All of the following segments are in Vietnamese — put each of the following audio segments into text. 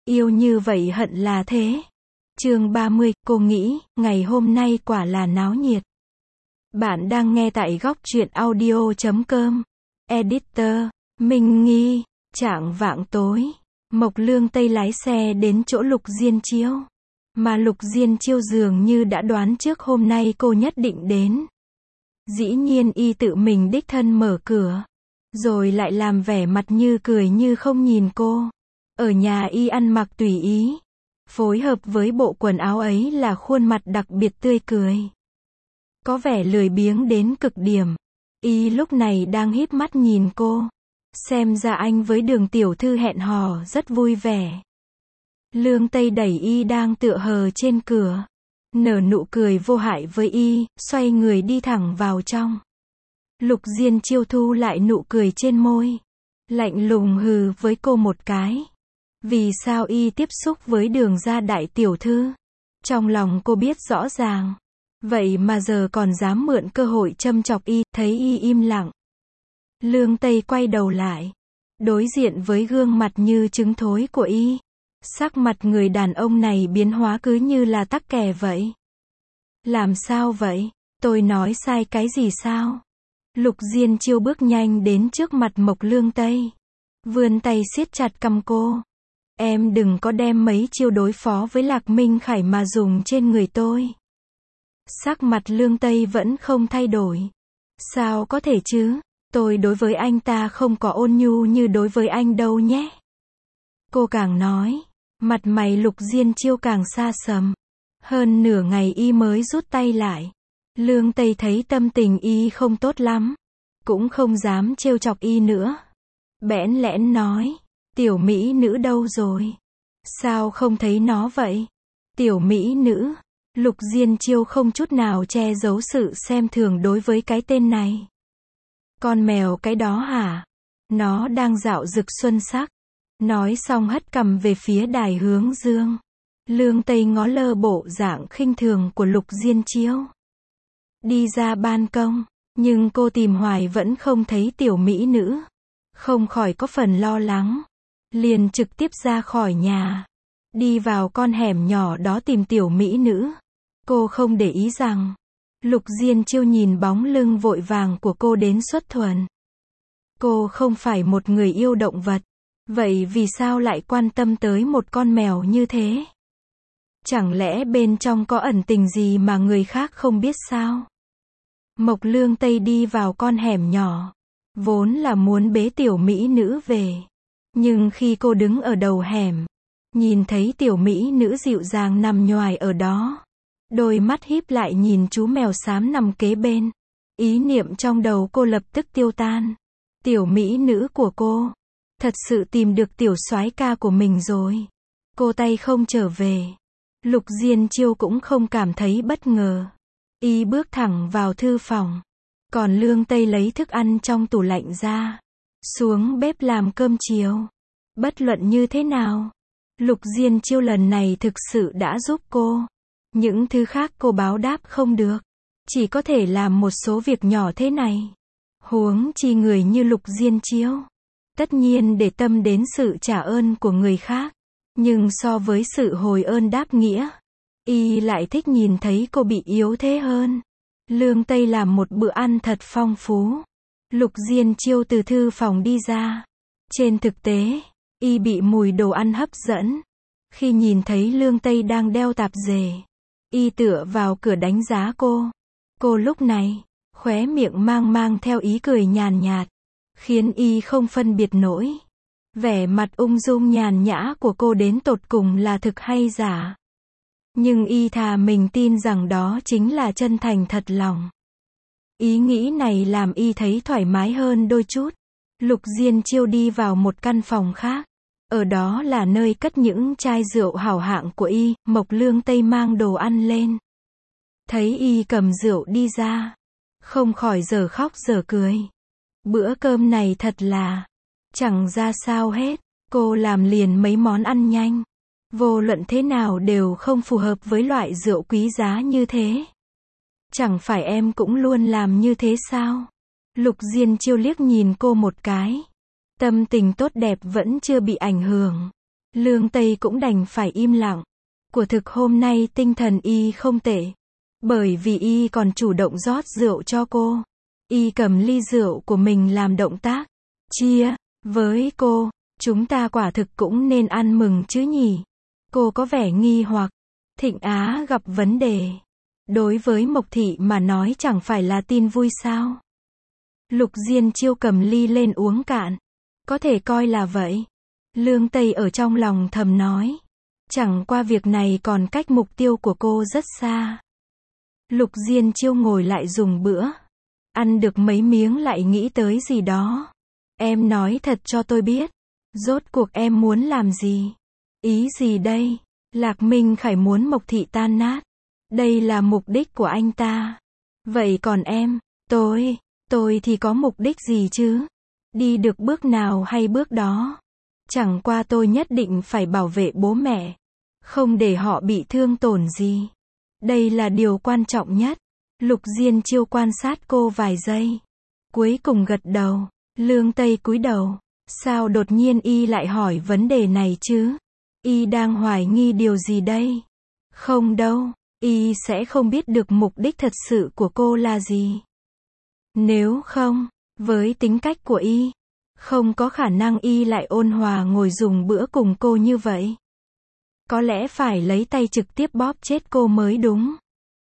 Yêu như vậy hận là thế. Chương 30, cô nghĩ, ngày hôm nay quả là náo nhiệt. Bạn đang nghe tại góc truyện audio.com. Editor, Minh Nghi. Chạng vạng tối, Mộc Lương Tây lái xe đến chỗ Lục Diên Chiêu. Mà Lục Diên Chiêu dường như đã đoán trước hôm nay cô nhất định đến. Dĩ nhiên y tự mình đích thân mở cửa. Rồi lại làm vẻ mặt như cười như không nhìn cô. Ở nhà y ăn mặc tùy ý. Phối hợp với bộ quần áo ấy là khuôn mặt đặc biệt tươi cười. Có vẻ lười biếng đến cực điểm. Y lúc này đang híp mắt nhìn cô. Xem ra anh với Đường tiểu thư hẹn hò rất vui vẻ. Lương Tây đẩy y đang tựa hờ trên cửa. Nở nụ cười vô hại với y, xoay người đi thẳng vào trong. Lục Diên Chiêu thu lại nụ cười trên môi. Lạnh lùng hừ với cô một cái. Vì sao y tiếp xúc với Đường gia đại tiểu thư? Trong lòng cô biết rõ ràng. Vậy mà giờ còn dám mượn cơ hội châm chọc y, thấy y im lặng. Lương Tây quay đầu lại. Đối diện với gương mặt như trứng thối của y. Sắc mặt người đàn ông này biến hóa cứ như là tắc kè vậy. Làm sao vậy? Tôi nói sai cái gì sao? Lục Diên Chiêu bước nhanh đến trước mặt Mộc Lương Tây. Vươn tay siết chặt cằm cô. Em đừng có đem mấy chiêu đối phó với Lạc Minh Khải mà dùng trên người tôi. Sắc mặt Lương Tây vẫn không thay đổi. Sao có thể chứ? Tôi đối với anh ta không có ôn nhu như đối với anh đâu nhé. Cô càng nói, mặt mày Lục Diên Chiêu càng xa sầm. Hơn nửa ngày y mới rút tay lại. Lương Tây thấy tâm tình y không tốt lắm. Cũng không dám trêu chọc y nữa. Bẽn lẽn nói, tiểu mỹ nữ đâu rồi? Sao không thấy nó vậy? Tiểu mỹ nữ. Lục Diên Chiêu không chút nào che giấu sự xem thường đối với cái tên này. Con mèo cái đó hả? Nó đang dạo rực xuân sắc. Nói xong hất cằm về phía đài hướng dương. Lương Tây ngó lơ bộ dạng khinh thường của Lục Diên Chiêu. Đi ra ban công, nhưng cô tìm hoài vẫn không thấy tiểu mỹ nữ. Không khỏi có phần lo lắng. Liền trực tiếp ra khỏi nhà. Đi vào con hẻm nhỏ đó tìm tiểu mỹ nữ. Cô không để ý rằng Lục Diên Chiêu nhìn bóng lưng vội vàng của cô đến xuất thuần. Cô không phải một người yêu động vật. Vậy vì sao lại quan tâm tới một con mèo như thế? Chẳng lẽ bên trong có ẩn tình gì mà người khác không biết sao? Mộc Lương Tây đi vào con hẻm nhỏ. Vốn là muốn bế tiểu mỹ nữ về. Nhưng khi cô đứng ở đầu hẻm, nhìn thấy tiểu mỹ nữ dịu dàng nằm nhoài ở đó. Đôi mắt híp lại nhìn chú mèo xám nằm kế bên. Ý niệm trong đầu cô lập tức tiêu tan. Tiểu mỹ nữ của cô thật sự tìm được tiểu soái ca của mình rồi. Cô tay không trở về. Lục Diên Chiêu cũng không cảm thấy bất ngờ. Y bước thẳng vào thư phòng. Còn Lương Tây lấy thức ăn trong tủ lạnh ra. Xuống bếp làm cơm chiều. Bất luận như thế nào, Lục Diên Chiêu lần này thực sự đã giúp cô. Những thứ khác cô báo đáp không được. Chỉ có thể làm một số việc nhỏ thế này. Huống chi người như Lục Diên Chiêu. Tất nhiên để tâm đến sự trả ơn của người khác. Nhưng so với sự hồi ơn đáp nghĩa, y lại thích nhìn thấy cô bị yếu thế hơn. Lương Tây làm một bữa ăn thật phong phú. Lục Diên Chiêu từ thư phòng đi ra. Trên thực tế, y bị mùi đồ ăn hấp dẫn. Khi nhìn thấy Lương Tây đang đeo tạp dề, y tựa vào cửa đánh giá cô. Cô lúc này, khóe miệng mang theo ý cười nhàn nhạt, khiến y không phân biệt nổi. Vẻ mặt ung dung nhàn nhã của cô đến tột cùng là thực hay giả. Nhưng y thà mình tin rằng đó chính là chân thành thật lòng. Ý nghĩ này làm y thấy thoải mái hơn đôi chút. Lục Diên Chiêu đi vào một căn phòng khác. Ở đó là nơi cất những chai rượu hảo hạng của y. Mộc Lương Tây mang đồ ăn lên. Thấy y cầm rượu đi ra, không khỏi giờ khóc giờ cười. Bữa cơm này thật là chẳng ra sao hết. Cô làm liền mấy món ăn nhanh. Vô luận thế nào đều không phù hợp với loại rượu quý giá như thế. Chẳng phải em cũng luôn làm như thế sao? Lục Diên Chiêu liếc nhìn cô một cái. Tâm tình tốt đẹp vẫn chưa bị ảnh hưởng. Lương Tây cũng đành phải im lặng. Của thực hôm nay tinh thần y không tệ. Bởi vì y còn chủ động rót rượu cho cô. Y cầm ly rượu của mình làm động tác chia với cô. Chúng ta quả thực cũng nên ăn mừng chứ nhỉ? Cô có vẻ nghi hoặc. Thịnh Á gặp vấn đề. Đối với Mộc Thị mà nói chẳng phải là tin vui sao? Lục Diên Chiêu cầm ly lên uống cạn. Có thể coi là vậy. Lương Tây ở trong lòng thầm nói. Chẳng qua việc này còn cách mục tiêu của cô rất xa. Lục Diên Chiêu ngồi lại dùng bữa. Ăn được mấy miếng lại nghĩ tới gì đó. Em nói thật cho tôi biết. Rốt cuộc em muốn làm gì? Ý gì đây? Lạc Minh Khải muốn Mộc Thị tan nát. Đây là mục đích của anh ta. Vậy còn em, tôi thì có mục đích gì chứ? Đi được bước nào hay bước đó. Chẳng qua tôi nhất định phải bảo vệ bố mẹ. Không để họ bị thương tổn gì. Đây là điều quan trọng nhất. Lục Diên Chiêu quan sát cô vài giây. Cuối cùng gật đầu. Lương Tây cúi đầu. Sao đột nhiên y lại hỏi vấn đề này chứ? Y đang hoài nghi điều gì đây? Không đâu. Y sẽ không biết được mục đích thật sự của cô là gì. Nếu không, với tính cách của y, không có khả năng y lại ôn hòa ngồi dùng bữa cùng cô như vậy. Có lẽ phải lấy tay trực tiếp bóp chết cô mới đúng.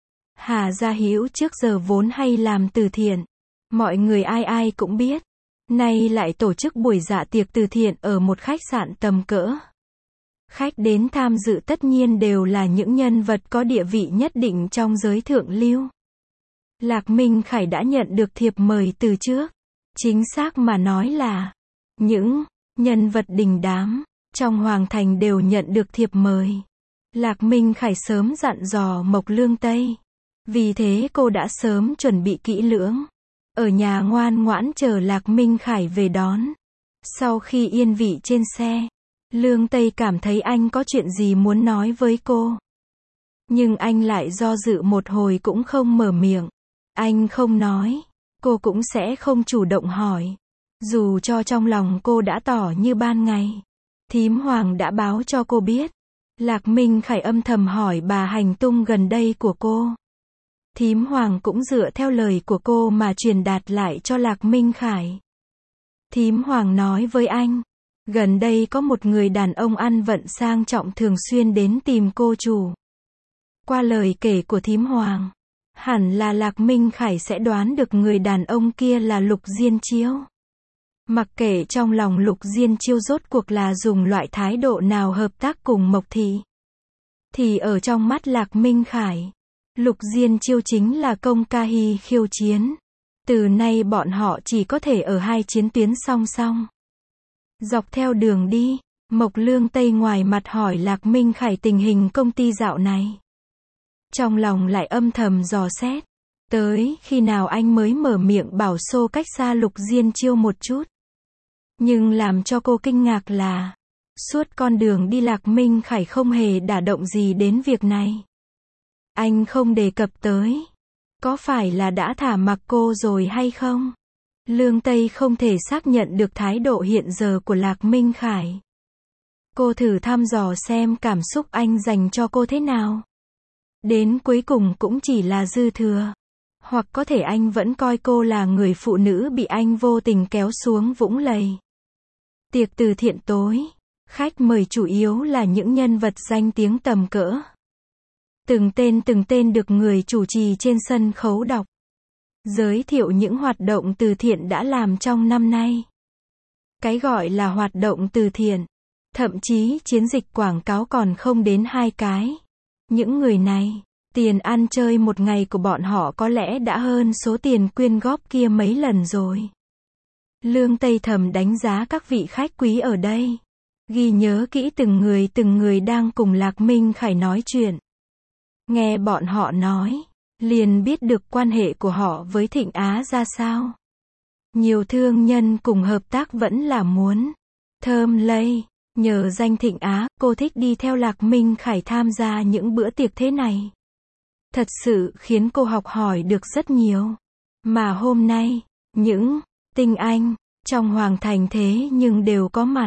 Hà Gia Hữu trước giờ vốn hay làm từ thiện. Mọi người ai ai cũng biết. Nay lại tổ chức buổi dạ tiệc từ thiện ở một khách sạn tầm cỡ. Khách đến tham dự tất nhiên đều là những nhân vật có địa vị nhất định trong giới thượng lưu. Lạc Minh Khải đã nhận được thiệp mời từ trước. Chính xác mà nói là, những nhân vật đình đám trong Hoàng Thành đều nhận được thiệp mời. Lạc Minh Khải sớm dặn dò Mộc Lương Tây. Vì thế cô đã sớm chuẩn bị kỹ lưỡng. Ở nhà ngoan ngoãn chờ Lạc Minh Khải về đón. Sau khi yên vị trên xe, Lương Tây cảm thấy anh có chuyện gì muốn nói với cô. Nhưng anh lại do dự một hồi cũng không mở miệng. Anh không nói, cô cũng sẽ không chủ động hỏi. Dù cho trong lòng cô đã tỏ như ban ngày. Thím Hoàng đã báo cho cô biết. Lạc Minh Khải âm thầm hỏi bà hành tung gần đây của cô. Thím Hoàng cũng dựa theo lời của cô mà truyền đạt lại cho Lạc Minh Khải. Thím Hoàng nói với anh, gần đây có một người đàn ông ăn vận sang trọng thường xuyên đến tìm cô chủ. Qua lời kể của thím Hoàng, hẳn là Lạc Minh Khải sẽ đoán được người đàn ông kia là Lục Diên Chiêu. Mặc kệ trong lòng Lục Diên Chiêu rốt cuộc là dùng loại thái độ nào hợp tác cùng Mộc Thị. Thì ở trong mắt Lạc Minh Khải, Lục Diên Chiêu chính là công ca hy khiêu chiến. Từ nay bọn họ chỉ có thể ở hai chiến tuyến song song. Dọc theo đường đi, Mộc Lương Tây ngoài mặt hỏi Lạc Minh Khải tình hình công ty dạo này. Trong lòng lại âm thầm dò xét. Tới khi nào anh mới mở miệng bảo xô cách xa Lục Diên Chiêu một chút. Nhưng làm cho cô kinh ngạc là, suốt con đường đi Lạc Minh Khải không hề đả động gì đến việc này. Anh không đề cập tới. Có phải là đã thả mặc cô rồi hay không? Lương Tây không thể xác nhận được thái độ hiện giờ của Lạc Minh Khải. Cô thử thăm dò xem cảm xúc anh dành cho cô thế nào. Đến cuối cùng cũng chỉ là dư thừa. Hoặc có thể anh vẫn coi cô là người phụ nữ bị anh vô tình kéo xuống vũng lầy. Tiệc từ thiện tối, khách mời chủ yếu là những nhân vật danh tiếng tầm cỡ. Từng tên được người chủ trì trên sân khấu đọc. Giới thiệu những hoạt động từ thiện đã làm trong năm nay. Cái gọi là hoạt động từ thiện, thậm chí chiến dịch quảng cáo còn không đến 2 cái. Những người này, tiền ăn chơi một ngày của bọn họ có lẽ đã hơn số tiền quyên góp kia mấy lần rồi. Lương Tây thầm đánh giá các vị khách quý ở đây. Ghi nhớ kỹ từng người đang cùng Lạc Minh Khải nói chuyện. Nghe bọn họ nói, liền biết được quan hệ của họ với Thịnh Á ra sao. Nhiều thương nhân cùng hợp tác vẫn là muốn thơm lây. Nhờ danh Thịnh Á, cô thích đi theo Lạc Minh Khải tham gia những bữa tiệc thế này. Thật sự khiến cô học hỏi được rất nhiều. Mà hôm nay, những tinh anh trong Hoàng Thành thế nhưng đều có mặt.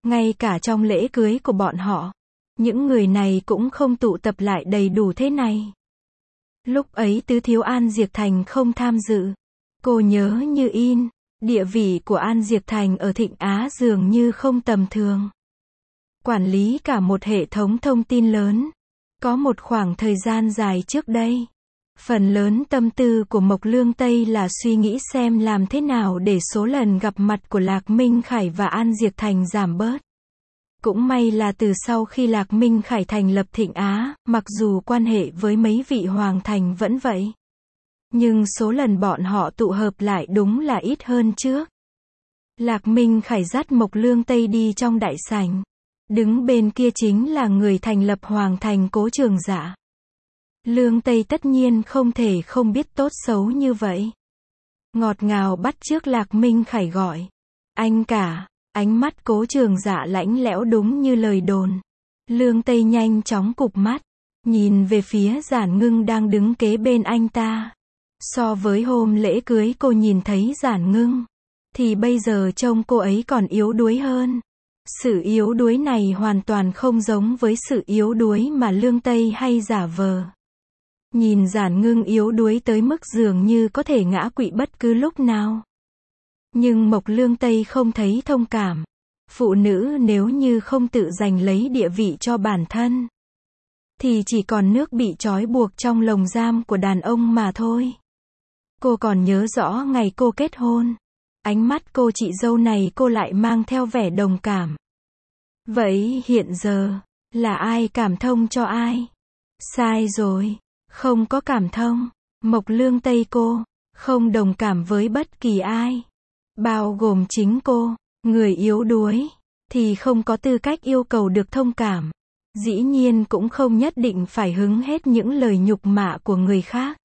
Ngay cả trong lễ cưới của bọn họ, những người này cũng không tụ tập lại đầy đủ thế này. Lúc ấy tứ thiếu An Diệp Thành không tham dự. Cô nhớ như in, địa vị của An Diệp Thành ở Thịnh Á dường như không tầm thường. Quản lý cả một hệ thống thông tin lớn. Có một khoảng thời gian dài trước đây, phần lớn tâm tư của Mộc Lương Tây là suy nghĩ xem làm thế nào để số lần gặp mặt của Lạc Minh Khải và An Diệp Thành giảm bớt. Cũng may là từ sau khi Lạc Minh Khải thành lập Thịnh Á, mặc dù quan hệ với mấy vị hoàng thành vẫn vậy, nhưng số lần bọn họ tụ hợp lại đúng là ít hơn trước. Lạc Minh Khải dắt Mộc Lương Tây đi trong đại sảnh. Đứng bên kia chính là người thành lập hoàng thành Cố Trường Dạ. Lương Tây tất nhiên không thể không biết tốt xấu như vậy. Ngọt ngào bắt chước Lạc Minh Khải gọi. Anh cả, ánh mắt Cố Trường Dạ lãnh lẽo đúng như lời đồn. Lương Tây nhanh chóng cụp mắt, nhìn về phía Giản Ngưng đang đứng kế bên anh ta. So với hôm lễ cưới cô nhìn thấy Giản Ngưng, thì bây giờ trông cô ấy còn yếu đuối hơn. Sự yếu đuối này hoàn toàn không giống với sự yếu đuối mà Lương Tây hay giả vờ. Nhìn Giản Ngưng yếu đuối tới mức dường như có thể ngã quỵ bất cứ lúc nào. Nhưng Mộc Lương Tây không thấy thông cảm. Phụ nữ nếu như không tự giành lấy địa vị cho bản thân, thì chỉ còn nước bị trói buộc trong lồng giam của đàn ông mà thôi. Cô còn nhớ rõ ngày cô kết hôn. Ánh mắt cô chị dâu này cô lại mang theo vẻ đồng cảm. Vậy hiện giờ, là ai cảm thông cho ai? Sai rồi, không có cảm thông. Mộc Lương Tây cô, không đồng cảm với bất kỳ ai. Bao gồm chính cô, người yếu đuối, thì không có tư cách yêu cầu được thông cảm. Dĩ nhiên cũng không nhất định phải hứng hết những lời nhục mạ của người khác.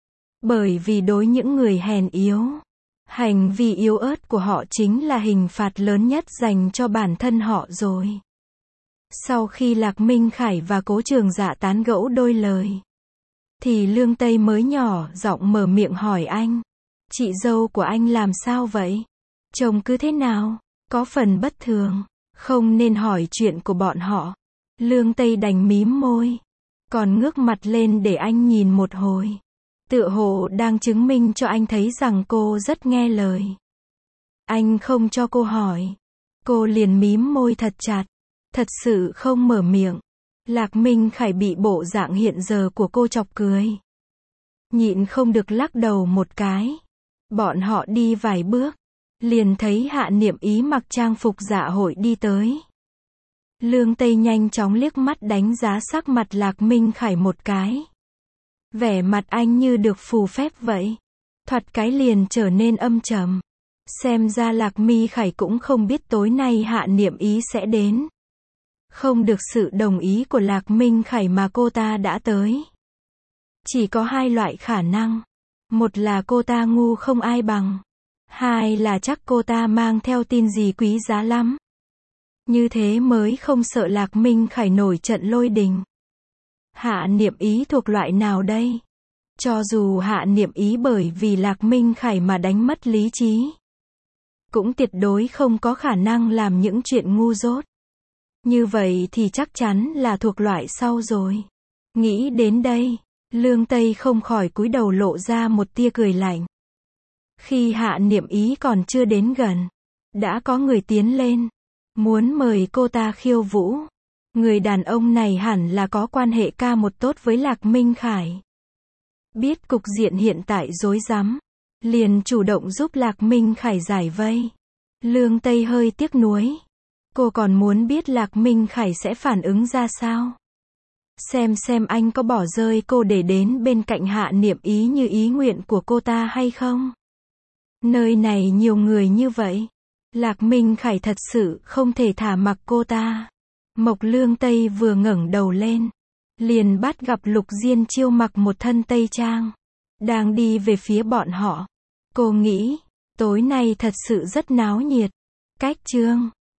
Bởi vì đối những người hèn yếu, hành vi yếu ớt của họ chính là hình phạt lớn nhất dành cho bản thân họ rồi. Sau khi Lạc Minh Khải và Cố Trường Dạ tán gẫu đôi lời, thì Lương Tây mới nhỏ giọng mở miệng hỏi anh. Chị dâu của anh làm sao vậy? Chồng cứ thế nào? Có phần bất thường. Không nên hỏi chuyện của bọn họ. Lương Tây đành mím môi, còn ngước mặt lên để anh nhìn một hồi. Tựa hồ đang chứng minh cho anh thấy rằng cô rất nghe lời. Anh không cho cô hỏi. Cô liền mím môi thật chặt. Thật sự không mở miệng. Lạc Minh Khải bị bộ dạng hiện giờ của cô chọc cười. Nhịn không được lắc đầu một cái. Bọn họ đi vài bước, liền thấy Hạ Niệm Ý mặc trang phục dạ hội đi tới. Lương Tây nhanh chóng liếc mắt đánh giá sắc mặt Lạc Minh Khải một cái. Vẻ mặt anh như được phù phép vậy. Thoạt cái liền trở nên âm trầm. Xem ra Lạc Mi Khải cũng không biết tối nay Hạ Niệm Ý sẽ đến. Không được sự đồng ý của Lạc Minh Khải mà cô ta đã tới. Chỉ có hai loại khả năng. Một là cô ta ngu không ai bằng. Hai là chắc cô ta mang theo tin gì quý giá lắm. Như thế mới không sợ Lạc Minh Khải nổi trận lôi đình. Hạ Niệm Ý thuộc loại nào đây? Cho dù Hạ Niệm Ý bởi vì Lạc Minh Khải mà đánh mất lý trí, cũng tuyệt đối không có khả năng làm những chuyện ngu dốt. Như vậy thì chắc chắn là thuộc loại sau rồi. Nghĩ đến đây, Lương Tây không khỏi cúi đầu lộ ra một tia cười lạnh. Khi Hạ Niệm Ý còn chưa đến gần, đã có người tiến lên, muốn mời cô ta khiêu vũ. Người đàn ông này hẳn là có quan hệ ca một tốt với Lạc Minh Khải. Biết cục diện hiện tại rối rắm, liền chủ động giúp Lạc Minh Khải giải vây. Lương Tây hơi tiếc nuối. Cô còn muốn biết Lạc Minh Khải sẽ phản ứng ra sao. Xem anh có bỏ rơi cô để đến bên cạnh Hạ Niệm Ý như ý nguyện của cô ta hay không. Nơi này nhiều người như vậy. Lạc Minh Khải thật sự không thể thả mặc cô ta. Mộc Lương Tây vừa ngẩng đầu lên, liền bắt gặp Lục Diên Chiêu mặc một thân tây trang, đang đi về phía bọn họ. Cô nghĩ, tối nay thật sự rất náo nhiệt. Cách chương